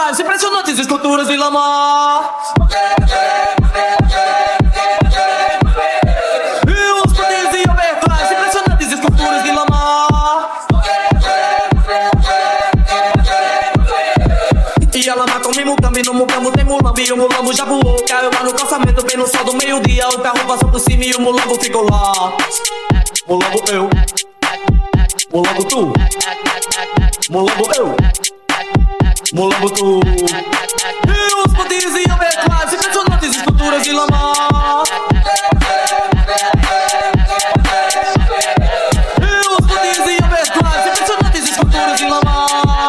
Backlives, impressionantes esculturas de lama. E os poderes e overclass, impressionantes esculturas de lama. E a lama come mucambi, no mucambo tem mulambi. E o mulambo já voou, caiu lá no calçamento bem no sol do meio-dia. O carro passou por cima e o mulambo ficou lá. Mulambo eu, mulambo tu, mulambo eu, mulambo tu. E os poderes e overclass, impressionantes esculturas de lama. E os poderes e overclass, impressionantes esculturas de lama.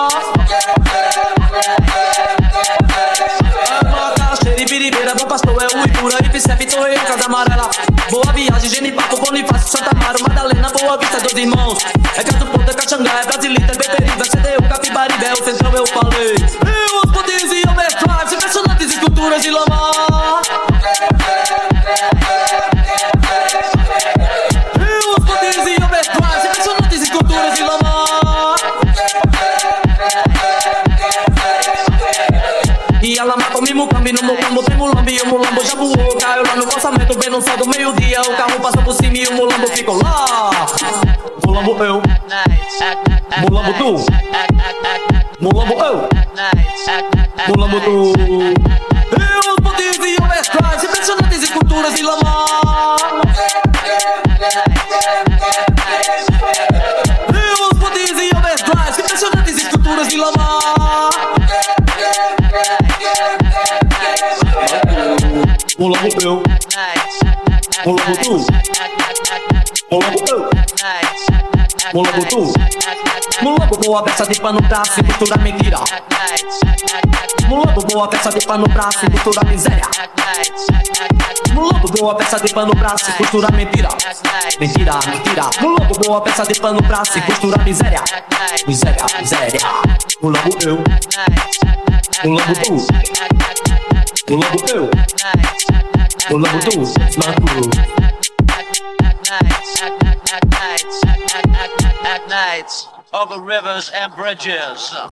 Biribeira, bom pastor, é o Ibura, Ipicep, Torreio, Casa Amarela. Boa viagem, Genipapo, Bonifácio, Santa Amaro, Madalena, Boa Vista, Dois Irmãos. É Caso Ponta, Caxangá, é Brasilita, é Beteriba, CDU, Capibaribe, é o Centrão, eu falei. E os poderes e overclass, impressionantes esculturas de lama. E os poderes e overclass, impressionantes esculturas de lama. E a lama come mucambi, no mucambo tem mulambi. E o mulambo já voou, caiu lá no calçamento bem no sol do meio-dia. O carro passou por cima e o mulambo ficou lá. Mulambo eu, mulambo tu, mulambo eu, mulambo tu. E os poderes e overclass, impressionantes esculturas de lama. E os poderes e overclass, impressionantes esculturas de lama. Mulambo eu, mulambo tu, mulambo eu, mulambo tu. Mulambo boa peça de pano pra se costurar mentira. Mulambo boa peça de pano pra se costurar miséria. Mulambo boa peça de pano pra se costurar mentira. Mentira, mentira. Mulambo boa peça de pano pra se costurar miséria. Miséria, miséria. Mulambo eu, mulambo tu, mulambo eu, mulambo tu, mulambo. At night, over rivers and bridges.